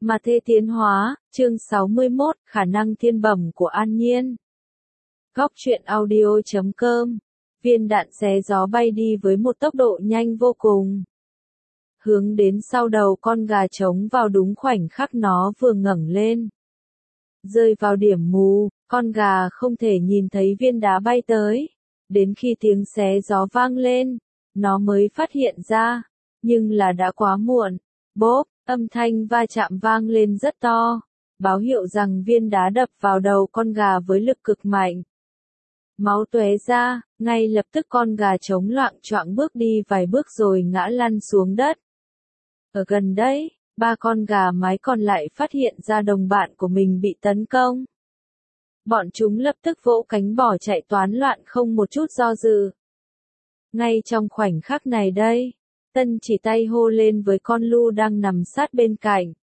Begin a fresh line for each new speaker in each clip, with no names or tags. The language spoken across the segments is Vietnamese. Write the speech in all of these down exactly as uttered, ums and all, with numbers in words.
Mà Thê Tiến Hóa, chương sáu mươi mốt, khả năng thiên bẩm của An Nhiên. Góc truyện audio chấm com. Viên đạn xé gió bay đi với một tốc độ nhanh vô cùng. Hướng đến sau đầu con gà trống vào đúng khoảnh khắc nó vừa ngẩng lên. Rơi vào điểm mù, con gà không thể nhìn thấy viên đá bay tới. Đến khi tiếng xé gió vang lên, nó mới phát hiện ra, nhưng là đã quá muộn. Bốp, âm thanh va chạm vang lên rất to, báo hiệu rằng viên đá đập vào đầu con gà với lực cực mạnh. Máu tóe ra, ngay lập tức con gà trống loạng choạng bước đi vài bước rồi ngã lăn xuống đất. Ở gần đấy, ba con gà mái còn lại phát hiện ra đồng bạn của mình bị tấn công. Bọn chúng lập tức vỗ cánh bỏ chạy toán loạn không một chút do dự. Ngay trong khoảnh khắc này đây, Tân chỉ tay hô lên với con Lu đang nằm sát bên cạnh.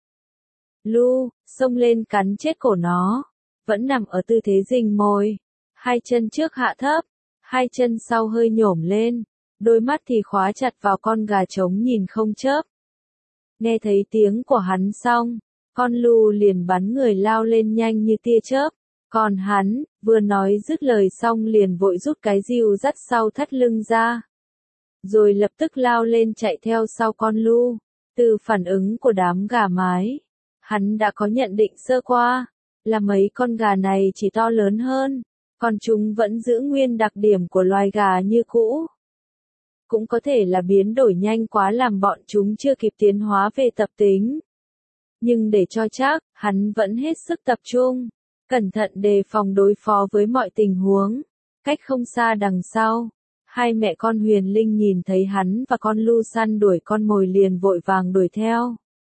Lu, xông lên cắn chết cổ nó, vẫn nằm ở tư thế rình mồi, hai chân trước hạ thấp, hai chân sau hơi nhổm lên, đôi mắt thì khóa chặt vào con gà trống nhìn không chớp. Nghe thấy tiếng của hắn xong, con Lu liền bắn người lao lên nhanh như tia chớp, còn hắn, vừa nói dứt lời xong liền vội rút cái rìu dắt sau thắt lưng ra. Rồi lập tức lao lên chạy theo sau con Lu. Từ phản ứng của đám gà mái, hắn đã có nhận định sơ qua, là mấy con gà này chỉ to lớn hơn, còn chúng vẫn giữ nguyên đặc điểm của loài gà như cũ. Cũng có thể là biến đổi nhanh quá làm bọn chúng chưa kịp tiến hóa về tập tính. Nhưng để cho chắc, hắn vẫn hết sức tập trung, cẩn thận đề phòng đối phó với mọi tình huống. Cách không xa đằng sau, hai mẹ con Huyền Linh nhìn thấy hắn và con Lu săn đuổi con mồi liền vội vàng đuổi theo.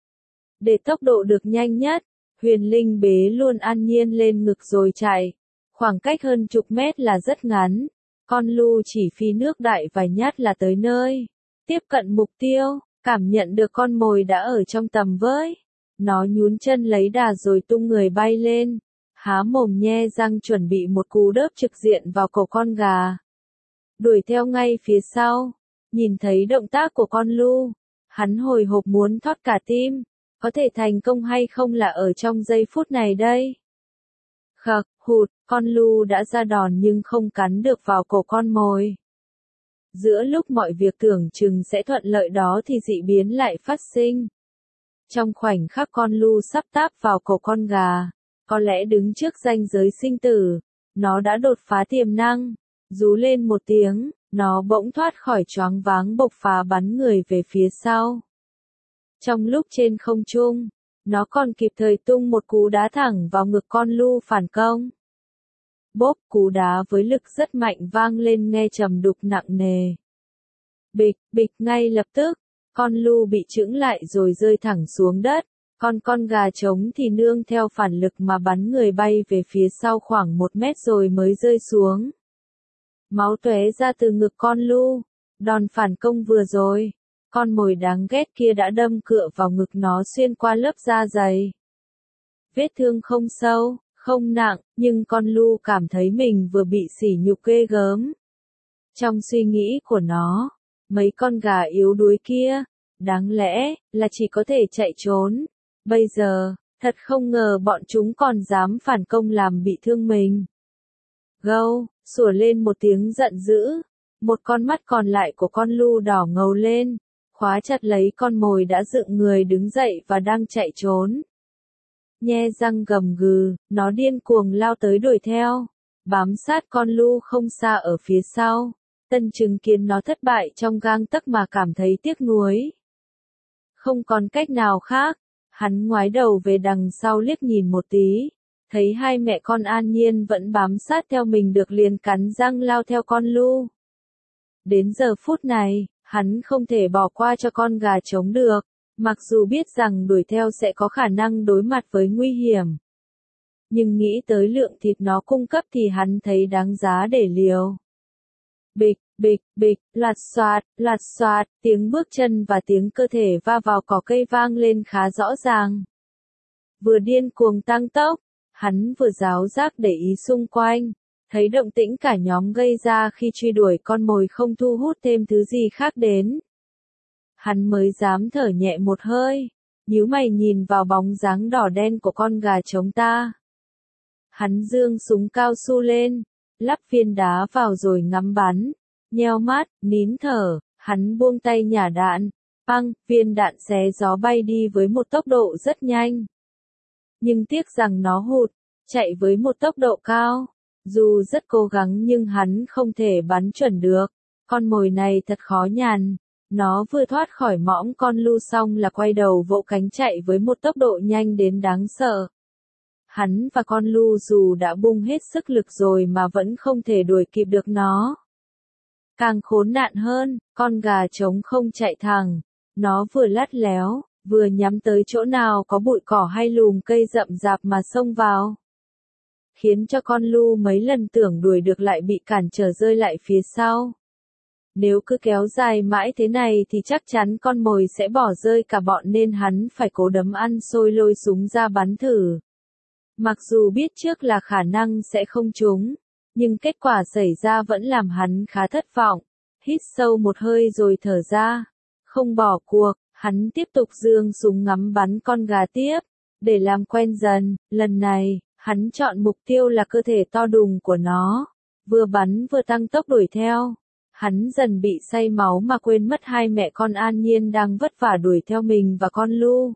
Để tốc độ được nhanh nhất, Huyền Linh bế luôn An Nhiên lên ngực rồi chạy. Khoảng cách hơn chục mét là rất ngắn. Con Lu chỉ phi nước đại vài nhát là tới nơi. Tiếp cận mục tiêu, cảm nhận được con mồi đã ở trong tầm với. Nó nhún chân lấy đà rồi tung người bay lên. Há mồm nhe răng chuẩn bị một cú đớp trực diện vào cổ con gà. Đuổi theo ngay phía sau, nhìn thấy động tác của con Lu, hắn hồi hộp muốn thót cả tim, có thể thành công hay không là ở trong giây phút này đây. Khặc, hụt, con Lu đã ra đòn nhưng không cắn được vào cổ con mồi. Giữa lúc mọi việc tưởng chừng sẽ thuận lợi đó thì dị biến lại phát sinh. Trong khoảnh khắc con Lu sắp táp vào cổ con gà, có lẽ đứng trước ranh giới sinh tử, nó đã đột phá tiềm năng. Rú lên một tiếng, nó bỗng thoát khỏi choáng váng bộc phá bắn người về phía sau. Trong lúc trên không trung, nó còn kịp thời tung một cú đá thẳng vào ngực con Lu phản công. Bốp, cú đá với lực rất mạnh vang lên nghe trầm đục nặng nề. Bịch, bịch ngay lập tức, con Lu bị chững lại rồi rơi thẳng xuống đất. Còn con gà trống thì nương theo phản lực mà bắn người bay về phía sau khoảng một mét rồi mới rơi xuống. Máu tóe ra từ ngực con Lu, đòn phản công vừa rồi, con mồi đáng ghét kia đã đâm cựa vào ngực nó xuyên qua lớp da dày. Vết thương không sâu, không nặng, nhưng con Lu cảm thấy mình vừa bị sỉ nhục ghê gớm. Trong suy nghĩ của nó, mấy con gà yếu đuối kia, đáng lẽ là chỉ có thể chạy trốn. Bây giờ, thật không ngờ bọn chúng còn dám phản công làm bị thương mình. Gâu, sủa lên một tiếng giận dữ, một con mắt còn lại của con Lu đỏ ngầu lên, khóa chặt lấy con mồi đã dựng người đứng dậy và đang chạy trốn. Nhe răng gầm gừ, nó điên cuồng lao tới đuổi theo, bám sát con Lu không xa ở phía sau. Tân chứng kiến nó thất bại trong gang tấc mà cảm thấy tiếc nuối. Không còn cách nào khác, hắn ngoái đầu về đằng sau liếc nhìn một tí. Thấy hai mẹ con An Nhiên vẫn bám sát theo mình được liền cắn răng lao theo con Lu. Đến giờ phút này, hắn không thể bỏ qua cho con gà trống được, mặc dù biết rằng đuổi theo sẽ có khả năng đối mặt với nguy hiểm. Nhưng nghĩ tới lượng thịt nó cung cấp thì hắn thấy đáng giá để liều. Bịch, bịch, bịch, lạt xoạt, lạt xoạt, tiếng bước chân và tiếng cơ thể va vào cỏ cây vang lên khá rõ ràng. Vừa điên cuồng tăng tốc, hắn vừa giáo giác để ý xung quanh, thấy động tĩnh cả nhóm gây ra khi truy đuổi con mồi không thu hút thêm thứ gì khác đến. Hắn mới dám thở nhẹ một hơi, nhíu mày nhìn vào bóng dáng đỏ đen của con gà trống ta. Hắn giương súng cao su lên, lắp viên đá vào rồi ngắm bắn, nheo mắt, nín thở, hắn buông tay nhả đạn, băng, viên đạn xé gió bay đi với một tốc độ rất nhanh. Nhưng tiếc rằng nó hụt, chạy với một tốc độ cao. Dù rất cố gắng nhưng hắn không thể bắn chuẩn được. Con mồi này thật khó nhằn. Nó vừa thoát khỏi mõm con lu xong là quay đầu vỗ cánh chạy với một tốc độ nhanh đến đáng sợ. Hắn và con lu dù đã bung hết sức lực rồi mà vẫn không thể đuổi kịp được nó. Càng khốn nạn hơn, con gà trống không chạy thẳng. Nó vừa lắt léo, vừa nhắm tới chỗ nào có bụi cỏ hay lùm cây rậm rạp mà xông vào. Khiến cho con lu mấy lần tưởng đuổi được lại bị cản trở rơi lại phía sau. Nếu cứ kéo dài mãi thế này thì chắc chắn con mồi sẽ bỏ rơi cả bọn nên hắn phải cố đấm ăn xôi lôi súng ra bắn thử. Mặc dù biết trước là khả năng sẽ không trúng, nhưng kết quả xảy ra vẫn làm hắn khá thất vọng. Hít sâu một hơi rồi thở ra, không bỏ cuộc, hắn tiếp tục giương súng ngắm bắn con gà tiếp. Để làm quen dần, lần này, hắn chọn mục tiêu là cơ thể to đùng của nó, vừa bắn vừa tăng tốc đuổi theo. Hắn dần bị say máu mà quên mất hai mẹ con An Nhiên đang vất vả đuổi theo mình và con Lu.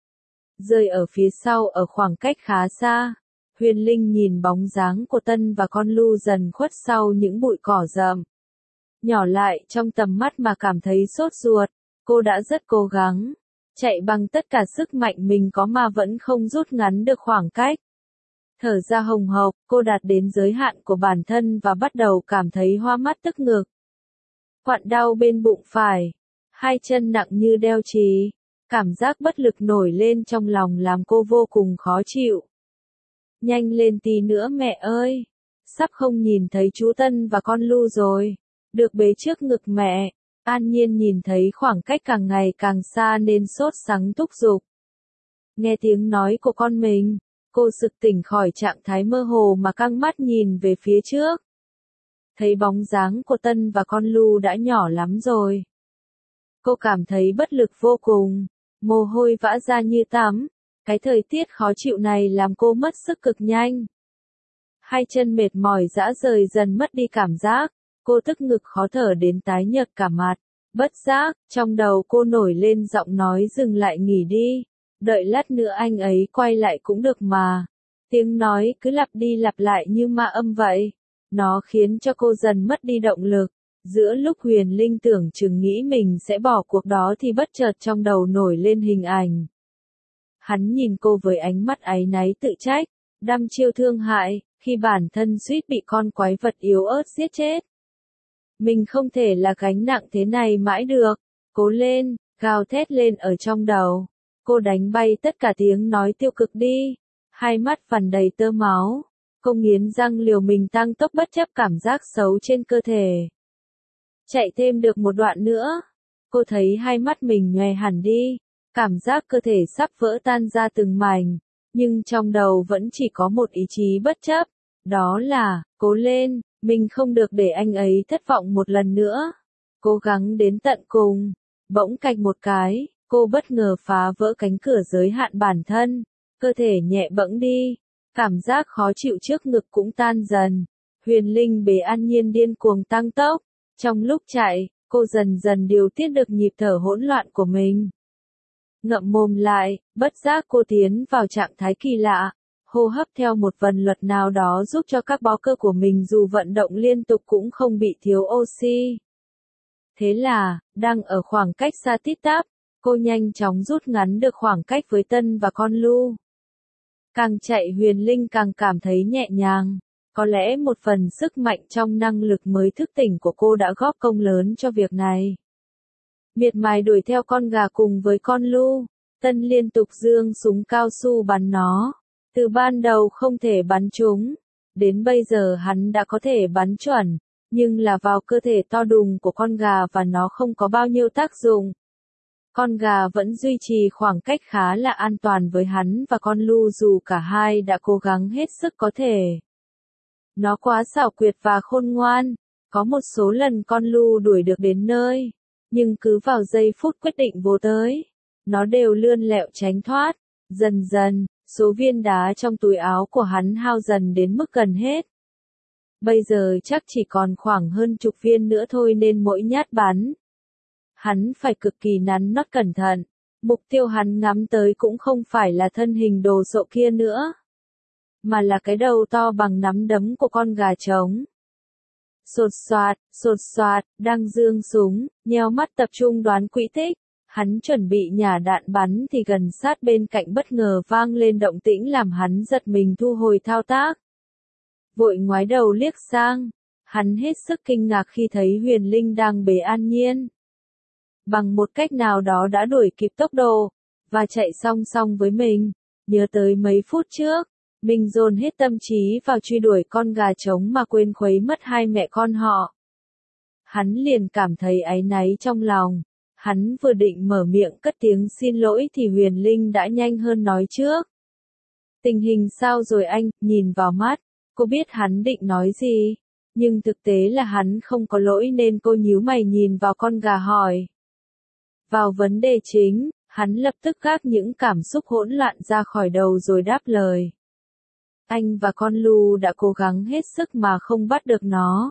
Rơi ở phía sau ở khoảng cách khá xa, Huyền Linh nhìn bóng dáng của Tân và con Lu dần khuất sau những bụi cỏ rậm. Nhỏ lại trong tầm mắt mà cảm thấy sốt ruột, cô đã rất cố gắng, chạy bằng tất cả sức mạnh mình có mà vẫn không rút ngắn được khoảng cách. Thở ra hồng hộc, cô đạt đến giới hạn của bản thân và bắt đầu cảm thấy hoa mắt tức ngực. Quặn đau bên bụng phải, hai chân nặng như đeo chì, cảm giác bất lực nổi lên trong lòng làm cô vô cùng khó chịu. Nhanh lên tí nữa mẹ ơi, sắp không nhìn thấy chú Tân và con Lu rồi, được bế trước ngực mẹ. An Nhiên nhìn thấy khoảng cách càng ngày càng xa nên sốt sắng thúc giục. Nghe tiếng nói của con mình, cô sực tỉnh khỏi trạng thái mơ hồ mà căng mắt nhìn về phía trước. Thấy bóng dáng của Tân và con Lu đã nhỏ lắm rồi. Cô cảm thấy bất lực vô cùng, mồ hôi vã ra như tắm. Cái thời tiết khó chịu này làm cô mất sức cực nhanh. Hai chân mệt mỏi rã rời dần mất đi cảm giác, cô tức ngực khó thở đến tái nhợt cả mặt. Bất giác, trong đầu cô nổi lên giọng nói dừng lại nghỉ đi, đợi lát nữa anh ấy quay lại cũng được mà. Tiếng nói cứ lặp đi lặp lại như ma âm vậy. Nó khiến cho cô dần mất đi động lực. Giữa lúc Huyền Linh tưởng chừng nghĩ mình sẽ bỏ cuộc đó thì bất chợt trong đầu nổi lên hình ảnh. Hắn nhìn cô với ánh mắt áy náy tự trách, đăm chiêu thương hại, khi bản thân suýt bị con quái vật yếu ớt giết chết. Mình không thể là gánh nặng thế này mãi được, cố lên, gào thét lên ở trong đầu. Cô đánh bay tất cả tiếng nói tiêu cực đi, hai mắt vằn đầy tơ máu. Cô nghiến răng liều mình tăng tốc bất chấp cảm giác xấu trên cơ thể. Chạy thêm được một đoạn nữa, cô thấy hai mắt mình nhòe hẳn đi, cảm giác cơ thể sắp vỡ tan ra từng mảnh, nhưng trong đầu vẫn chỉ có một ý chí bất chấp, đó là, cố lên, mình không được để anh ấy thất vọng một lần nữa. Cố gắng đến tận cùng, bỗng cạch một cái, cô bất ngờ phá vỡ cánh cửa giới hạn bản thân, cơ thể nhẹ bẫng đi. Cảm giác khó chịu trước ngực cũng tan dần. Huyền Linh bế An Nhiên điên cuồng tăng tốc. Trong lúc chạy, cô dần dần điều tiết được nhịp thở hỗn loạn của mình. Ngậm mồm lại, bất giác cô tiến vào trạng thái kỳ lạ. Hô hấp theo một vần luật nào đó giúp cho các bó cơ của mình dù vận động liên tục cũng không bị thiếu oxy. Thế là, đang ở khoảng cách xa tít tắp, cô nhanh chóng rút ngắn được khoảng cách với Tân và con Lu. Càng chạy Huyền Linh càng cảm thấy nhẹ nhàng, có lẽ một phần sức mạnh trong năng lực mới thức tỉnh của cô đã góp công lớn cho việc này. Miệt mài đuổi theo con gà cùng với con Lu, Tân liên tục giương súng cao su bắn nó, từ ban đầu không thể bắn trúng, đến bây giờ hắn đã có thể bắn chuẩn, nhưng là vào cơ thể to đùng của con gà và nó không có bao nhiêu tác dụng. Con gà vẫn duy trì khoảng cách khá là an toàn với hắn và con Lu dù cả hai đã cố gắng hết sức có thể. Nó quá xảo quyệt và khôn ngoan, có một số lần con Lu đuổi được đến nơi, nhưng cứ vào giây phút quyết định vô tới, nó đều lươn lẹo tránh thoát. Dần dần, số viên đá trong túi áo của hắn hao dần đến mức gần hết. Bây giờ chắc chỉ còn khoảng hơn chục viên nữa thôi nên mỗi nhát bắn. Hắn phải cực kỳ nắn nót cẩn thận. Mục tiêu hắn ngắm tới cũng không phải là thân hình đồ sộ kia nữa, mà là cái đầu to bằng nắm đấm của con gà trống. Sột soạt, sột soạt, đang giương súng, nheo mắt tập trung đoán quỹ tích. Hắn chuẩn bị nhả đạn bắn thì gần sát bên cạnh bất ngờ vang lên động tĩnh làm hắn giật mình thu hồi thao tác. Vội ngoái đầu liếc sang, hắn hết sức kinh ngạc khi thấy Huyền Linh đang bế An Nhiên. Bằng một cách nào đó đã đuổi kịp tốc độ, và chạy song song với mình. Nhớ tới mấy phút trước, mình dồn hết tâm trí vào truy đuổi con gà trống mà quên khuấy mất hai mẹ con họ. Hắn liền cảm thấy áy náy trong lòng. Hắn vừa định mở miệng cất tiếng xin lỗi thì Huyền Linh đã nhanh hơn nói trước. Tình hình sao rồi anh, nhìn vào mắt, cô biết hắn định nói gì, nhưng thực tế là hắn không có lỗi nên cô nhíu mày nhìn vào con gà hỏi. Vào vấn đề chính, hắn lập tức gác những cảm xúc hỗn loạn ra khỏi đầu rồi đáp lời. Anh và con Lu đã cố gắng hết sức mà không bắt được nó.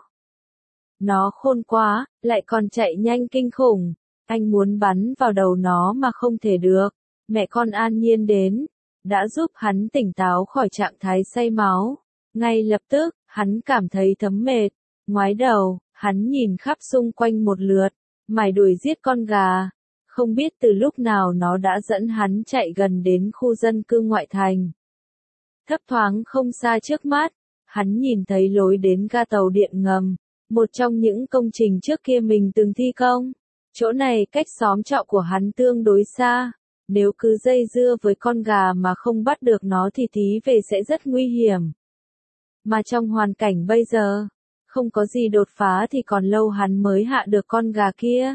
Nó khôn quá, lại còn chạy nhanh kinh khủng. Anh muốn bắn vào đầu nó mà không thể được. Mẹ con An Nhiên đến, đã giúp hắn tỉnh táo khỏi trạng thái say máu. Ngay lập tức, hắn cảm thấy thấm mệt. Ngoái đầu, hắn nhìn khắp xung quanh một lượt, mải đuổi giết con gà. Không biết từ lúc nào nó đã dẫn hắn chạy gần đến khu dân cư ngoại thành. Thấp thoáng không xa trước mắt, hắn nhìn thấy lối đến ga tàu điện ngầm, một trong những công trình trước kia mình từng thi công. Chỗ này cách xóm trọ của hắn tương đối xa, nếu cứ dây dưa với con gà mà không bắt được nó thì tí về sẽ rất nguy hiểm. Mà trong hoàn cảnh bây giờ, không có gì đột phá thì còn lâu hắn mới hạ được con gà kia.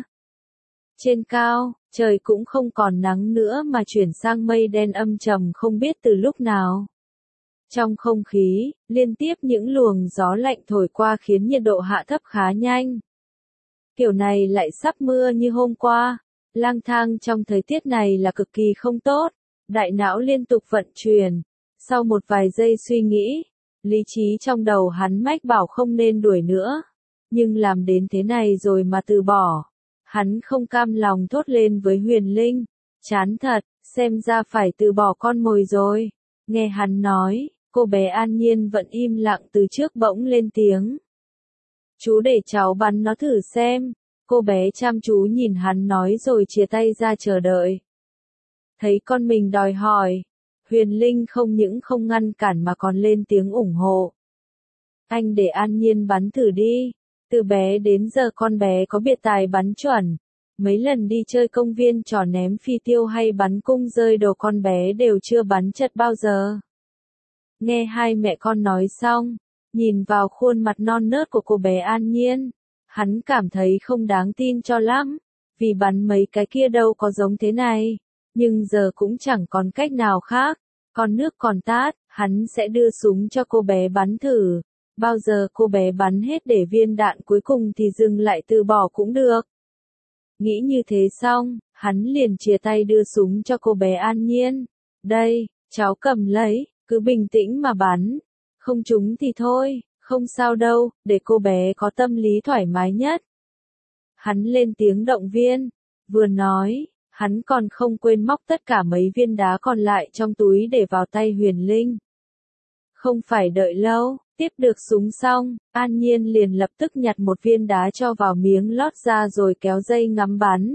Trên cao, trời cũng không còn nắng nữa mà chuyển sang mây đen âm trầm không biết từ lúc nào. Trong không khí, liên tiếp những luồng gió lạnh thổi qua khiến nhiệt độ hạ thấp khá nhanh. Kiểu này lại sắp mưa như hôm qua. Lang thang trong thời tiết này là cực kỳ không tốt. Đại não liên tục vận chuyển. Sau một vài giây suy nghĩ, lý trí trong đầu hắn mách bảo không nên đuổi nữa. Nhưng làm đến thế này rồi mà từ bỏ. Hắn không cam lòng thốt lên với Huyền Linh. Chán thật, xem ra phải từ bỏ con mồi rồi. Nghe hắn nói, cô bé An Nhiên vẫn im lặng từ trước bỗng lên tiếng. Chú để cháu bắn nó thử xem. Cô bé chăm chú nhìn hắn nói rồi chia tay ra chờ đợi. Thấy con mình đòi hỏi, Huyền Linh không những không ngăn cản mà còn lên tiếng ủng hộ. Anh để An Nhiên bắn thử đi. Từ bé đến giờ con bé có biệt tài bắn chuẩn. Mấy lần đi chơi công viên trò ném phi tiêu hay bắn cung rơi đồ con bé đều chưa bắn chật bao giờ. Nghe hai mẹ con nói xong, nhìn vào khuôn mặt non nớt của cô bé An Nhiên, hắn cảm thấy không đáng tin cho lắm, vì bắn mấy cái kia đâu có giống thế này, nhưng giờ cũng chẳng còn cách nào khác, còn nước còn tát, hắn sẽ đưa súng cho cô bé bắn thử, bao giờ cô bé bắn hết để viên đạn cuối cùng thì dừng lại từ bỏ cũng được. Nghĩ như thế xong, hắn liền chia tay đưa súng cho cô bé An Nhiên, đây, cháu cầm lấy, cứ bình tĩnh mà bắn, không trúng thì thôi. Không sao đâu, để cô bé có tâm lý thoải mái nhất. Hắn lên tiếng động viên, vừa nói, hắn còn không quên móc tất cả mấy viên đá còn lại trong túi để vào tay Huyền Linh. Không phải đợi lâu, tiếp được súng xong, An Nhiên liền lập tức nhặt một viên đá cho vào miếng lót ra rồi kéo dây ngắm bắn.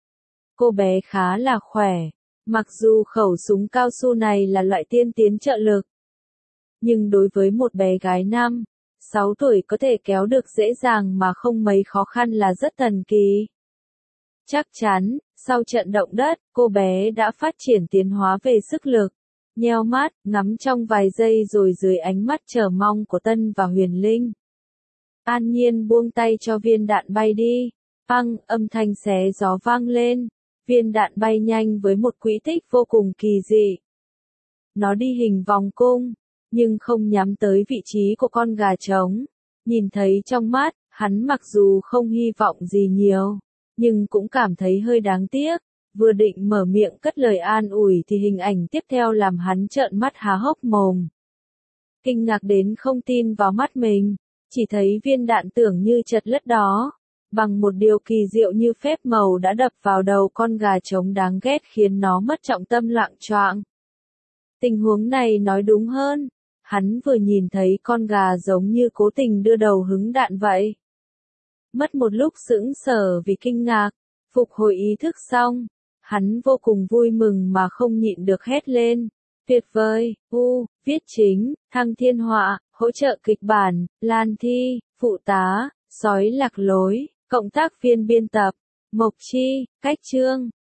Cô bé khá là khỏe, mặc dù khẩu súng cao su này là loại tiên tiến trợ lực. Nhưng đối với một bé gái năm, sáu tuổi có thể kéo được dễ dàng mà không mấy khó khăn là rất thần kỳ. Chắc chắn, sau trận động đất, cô bé đã phát triển tiến hóa về sức lực. Nheo mắt, ngắm trong vài giây rồi dưới ánh mắt chờ mong của Tân và Huyền Linh. An Nhiên buông tay cho viên đạn bay đi. Păng, âm thanh xé gió vang lên. Viên đạn bay nhanh với một quỹ tích vô cùng kỳ dị. Nó đi hình vòng cung, nhưng không nhắm tới vị trí của con gà trống. Nhìn thấy trong mắt, hắn mặc dù không hy vọng gì nhiều, nhưng cũng cảm thấy hơi đáng tiếc, Vừa định mở miệng cất lời an ủi thì hình ảnh tiếp theo làm hắn trợn mắt há hốc mồm. Kinh ngạc đến không tin vào mắt mình, chỉ thấy viên đạn tưởng như chật lất đó, bằng một điều kỳ diệu như phép màu đã đập vào đầu con gà trống đáng ghét khiến nó mất trọng tâm loạng choạng. Tình huống này nói đúng hơn, hắn vừa nhìn thấy con gà giống như cố tình đưa đầu hứng đạn vậy. Mất một lúc sững sờ vì kinh ngạc, phục hồi ý thức xong, hắn vô cùng vui mừng mà không nhịn được hét lên. Tuyệt vời, u, viết chính, Thăng Thiên Họa, hỗ trợ kịch bản, Lan Thi, phụ tá, sói lạc lối, cộng tác viên biên tập, Mộc Chi, cách chương.